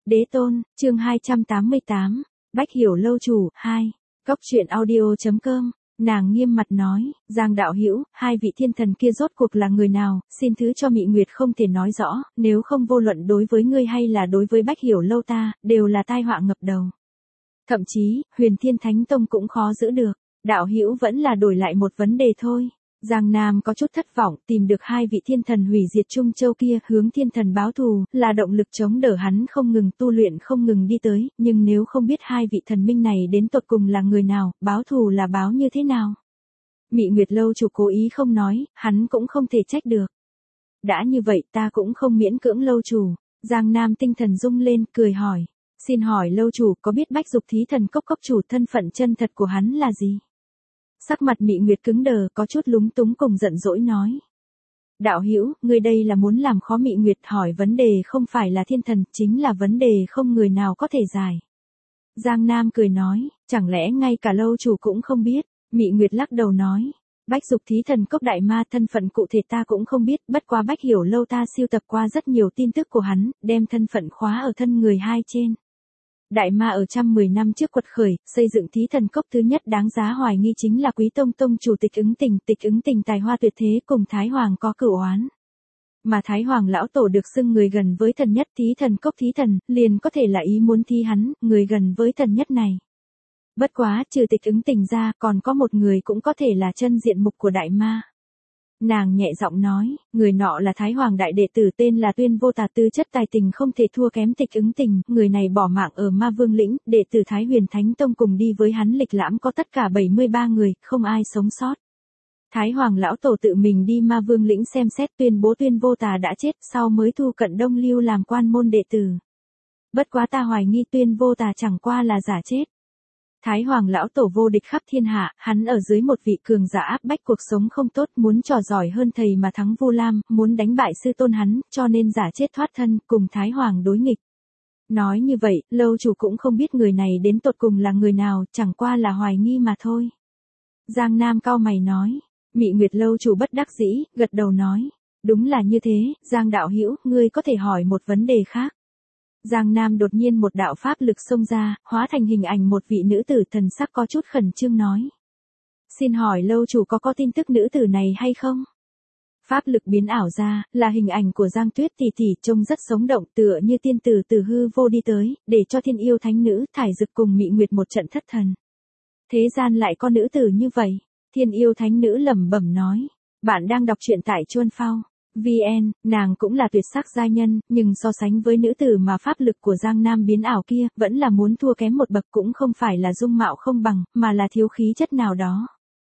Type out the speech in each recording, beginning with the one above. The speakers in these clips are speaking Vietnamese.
Đế tôn, chương 288, Bách Hiểu lâu chủ, 2. Cốc truyện audio.com. Nàng nghiêm mặt nói, Giang đạo hữu, hai vị thiên thần kia rốt cuộc là người nào, xin thứ cho Mị Nguyệt không thể nói rõ, nếu không vô luận đối với ngươi hay là đối với Bách Hiểu lâu ta, đều là tai họa ngập đầu. Thậm chí, Huyền Thiên Thánh Tông cũng khó giữ được, đạo hữu vẫn là đổi lại một vấn đề thôi. Giang Nam có chút thất vọng, tìm được hai vị thiên thần hủy diệt Trung Châu kia, hướng thiên thần báo thù, là động lực chống đỡ hắn không ngừng tu luyện không ngừng đi tới, nhưng nếu không biết hai vị thần minh này đến tột cùng là người nào, báo thù là báo như thế nào. Mị Nguyệt lâu chủ cố ý không nói, hắn cũng không thể trách được. Đã như vậy ta cũng không miễn cưỡng lâu chủ. Giang Nam tinh thần rung lên, cười hỏi. Xin hỏi lâu chủ có biết Bách Dục Thí Thần Cốc cốc chủ thân phận chân thật của hắn là gì? Sắc mặt Mị Nguyệt cứng đờ, có chút lúng túng cùng giận dỗi nói. Đạo hữu, ngươi đây là muốn làm khó Mị Nguyệt, hỏi vấn đề không phải là thiên thần, chính là vấn đề không người nào có thể giải. Giang Nam cười nói, chẳng lẽ ngay cả lâu chủ cũng không biết? Mị Nguyệt lắc đầu nói. Bách Dục Thí Thần Cốc đại ma thân phận cụ thể ta cũng không biết, bất quá Bách Hiểu lâu ta siêu tập qua rất nhiều tin tức của hắn, đem thân phận khóa ở thân người hai trên. Đại ma ở 110 năm trước quật khởi, xây dựng Thí Thần Cốc thứ nhất đáng giá hoài nghi chính là Quý Tông Tông chủ Tịch Ứng Tình tài hoa tuyệt thế cùng Thái Hoàng có cửu oán. Mà Thái Hoàng lão tổ được xưng người gần với thần nhất Thí Thần Cốc thí thần, liền có thể là ý muốn thi hắn, người gần với thần nhất này. Bất quá, trừ Tịch Ứng Tình ra, còn có một người cũng có thể là chân diện mục của đại ma. Nàng nhẹ giọng nói, người nọ là Thái Hoàng đại đệ tử tên là Tuyên Vô Tà, tư chất tài tình không thể thua kém Tịch Ứng Tình, người này bỏ mạng ở Ma Vương lĩnh, đệ tử Thái Huyền Thánh Tông cùng đi với hắn lịch lãm có tất cả 73 người, không ai sống sót. Thái Hoàng lão tổ tự mình đi Ma Vương lĩnh xem xét, tuyên bố Tuyên Vô Tà đã chết, sau mới thu Cận Đông Lưu làm quan môn đệ tử. Bất quá ta hoài nghi Tuyên Vô Tà chẳng qua là giả chết. Thái Hoàng lão tổ vô địch khắp thiên hạ, hắn ở dưới một vị cường giả áp bách cuộc sống không tốt, muốn trò giỏi hơn thầy mà thắng Vu Lam, muốn đánh bại sư tôn hắn, cho nên giả chết thoát thân, cùng Thái Hoàng đối nghịch. Nói như vậy, lâu chủ cũng không biết người này đến tột cùng là người nào, chẳng qua là hoài nghi mà thôi. Giang Nam cau mày nói. Mị Nguyệt lâu chủ bất đắc dĩ, gật đầu nói. Đúng là như thế, Giang đạo hữu, ngươi có thể hỏi một vấn đề khác. Giang Nam đột nhiên một đạo pháp lực xông ra, hóa thành hình ảnh một vị nữ tử, thần sắc có chút khẩn trương nói. Xin hỏi lâu chủ có tin tức nữ tử này hay không? Pháp lực biến ảo ra, là hình ảnh của Giang Tuyết tỷ tỷ, trông rất sống động, tựa như tiên tử từ hư vô đi tới, để cho thiên yêu thánh nữ Thải Dực cùng Mị Nguyệt một trận thất thần. Thế gian lại có nữ tử như vậy, thiên yêu thánh nữ lẩm bẩm nói. Bạn đang đọc truyện tại Chuan Phao. VN, nàng cũng là tuyệt sắc giai nhân, nhưng so sánh với nữ tử mà pháp lực của Giang Nam biến ảo kia, vẫn là muốn thua kém một bậc, cũng không phải là dung mạo không bằng, mà là thiếu khí chất nào đó.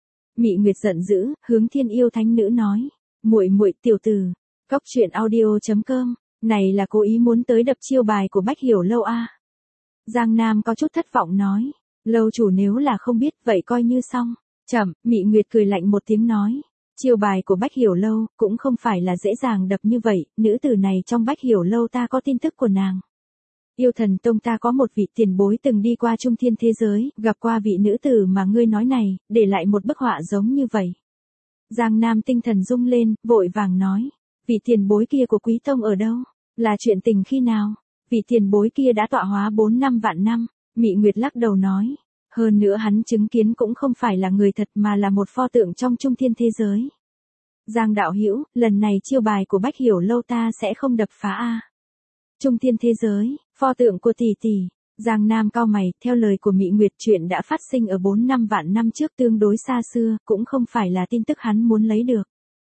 Mị Nguyệt giận dữ, hướng thiên yêu thánh nữ nói, muội muội tiểu tử, cốc truyện audio.com, này là cố ý muốn tới đập chiêu bài của Bách Hiểu lâu a. Giang Nam có chút thất vọng nói, lâu chủ nếu là không biết vậy coi như xong. Chậm, Mị Nguyệt cười lạnh một tiếng nói. Chiêu bài của Bách Hiểu lâu, cũng không phải là dễ dàng đập như vậy, nữ tử này trong Bách Hiểu lâu ta có tin tức của nàng. Yêu Thần Tông ta có một vị tiền bối từng đi qua trung thiên thế giới, gặp qua vị nữ tử mà ngươi nói này, để lại một bức họa giống như vậy. Giang Nam tinh thần rung lên, vội vàng nói, vị tiền bối kia của Quý Tông ở đâu? Là chuyện tình khi nào? Vị tiền bối kia đã tọa hóa 4 năm vạn năm, Mị Nguyệt lắc đầu nói. Hơn nữa hắn chứng kiến cũng không phải là người thật mà là một pho tượng trong trung thiên thế giới. Giang đạo hữu, lần này chiêu bài của Bách Hiểu lâu ta sẽ không đập phá a. Trung thiên thế giới, pho tượng của tỷ tỷ. Giang Nam cau mày, theo lời của Mị Nguyệt, chuyện đã phát sinh ở 4 năm vạn năm trước tương đối xa xưa, cũng không phải là tin tức hắn muốn lấy được.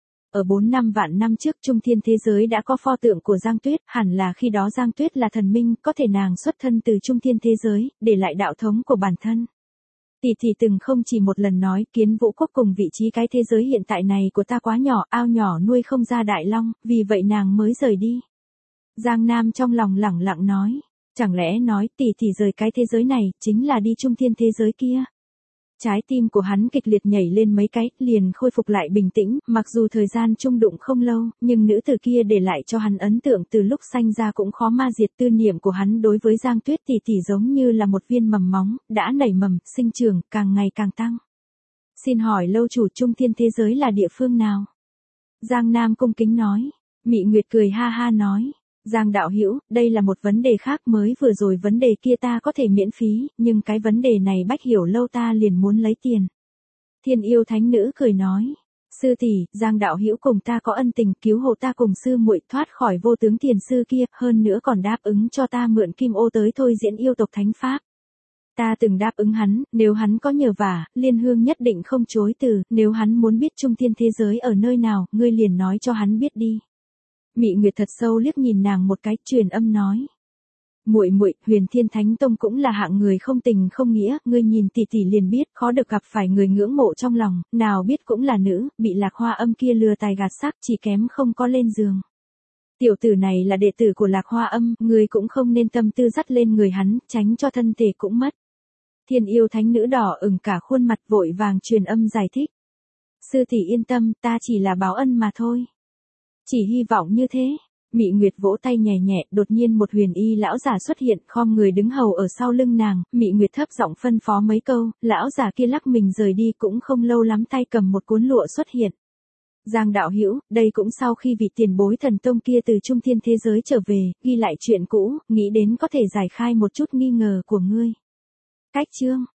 Ở 4 năm vạn năm trước trung thiên thế giới đã có pho tượng của Giang Tuyết, hẳn là khi đó Giang Tuyết là thần minh, có thể nàng xuất thân từ trung thiên thế giới, để lại đạo thống của bản thân. Tỷ tỷ từng không chỉ một lần nói, Kiến Vũ quốc cùng vị trí cái thế giới hiện tại này của ta quá nhỏ, ao nhỏ nuôi không ra đại long, vì vậy nàng mới rời đi. Giang Nam trong lòng lẳng lặng nói, chẳng lẽ nói tỷ tỷ rời cái thế giới này, chính là đi trung thiên thế giới kia. Trái tim của hắn kịch liệt nhảy lên mấy cái, liền khôi phục lại bình tĩnh, mặc dù thời gian chung đụng không lâu, nhưng nữ tử kia để lại cho hắn ấn tượng từ lúc sanh ra cũng khó ma diệt. Tư niệm của hắn đối với Giang Tuyết tỷ tỷ giống như là một viên mầm móng, đã nảy mầm, sinh trưởng, càng ngày càng tăng. Xin hỏi lâu chủ trung thiên thế giới là địa phương nào? Giang Nam cung kính nói. Mị Nguyệt cười ha ha nói. Giang đạo hữu, đây là một vấn đề khác, mới vừa rồi vấn đề kia ta có thể miễn phí, nhưng cái vấn đề này Bách Hiểu Lâu ta liền muốn lấy tiền. Thiên yêu thánh nữ cười nói. Sư tỷ, Giang đạo hữu cùng ta có ân tình, cứu hộ ta cùng sư muội thoát khỏi vô tướng thiền sư kia, hơn nữa còn đáp ứng cho ta mượn kim ô tới thôi diễn yêu tộc thánh pháp. Ta từng đáp ứng hắn, nếu hắn có nhờ vả, Liên Hương nhất định không chối từ, nếu hắn muốn biết trung thiên thế giới ở nơi nào, ngươi liền nói cho hắn biết đi. Mị Nguyệt thật sâu liếc nhìn nàng một cái, truyền âm nói. Muội muội, Huyền Thiên Thánh Tông cũng là hạng người không tình không nghĩa, ngươi nhìn tỷ tỷ liền biết, khó được gặp phải người ngưỡng mộ trong lòng, nào biết cũng là nữ, bị Lạc Hoa Âm kia lừa tài gạt xác, chỉ kém không có lên giường. Tiểu tử này là đệ tử của Lạc Hoa Âm, ngươi cũng không nên tâm tư dắt lên người hắn, tránh cho thân thể cũng mất. Thiên yêu thánh nữ đỏ ửng cả khuôn mặt, vội vàng truyền âm giải thích. Sư tỷ yên tâm, ta chỉ là báo ân mà thôi. Chỉ hy vọng như thế. Mị Nguyệt vỗ tay nhẹ nhẹ, đột nhiên một huyền y lão giả xuất hiện, khom người đứng hầu ở sau lưng nàng, Mị Nguyệt thấp giọng phân phó mấy câu, lão giả kia lắc mình rời đi, cũng không lâu lắm tay cầm một cuốn lụa xuất hiện. Giang đạo hữu, đây cũng sau khi vị tiền bối thần tông kia từ trung thiên thế giới trở về, ghi lại chuyện cũ, nghĩ đến có thể giải khai một chút nghi ngờ của ngươi. Cách chương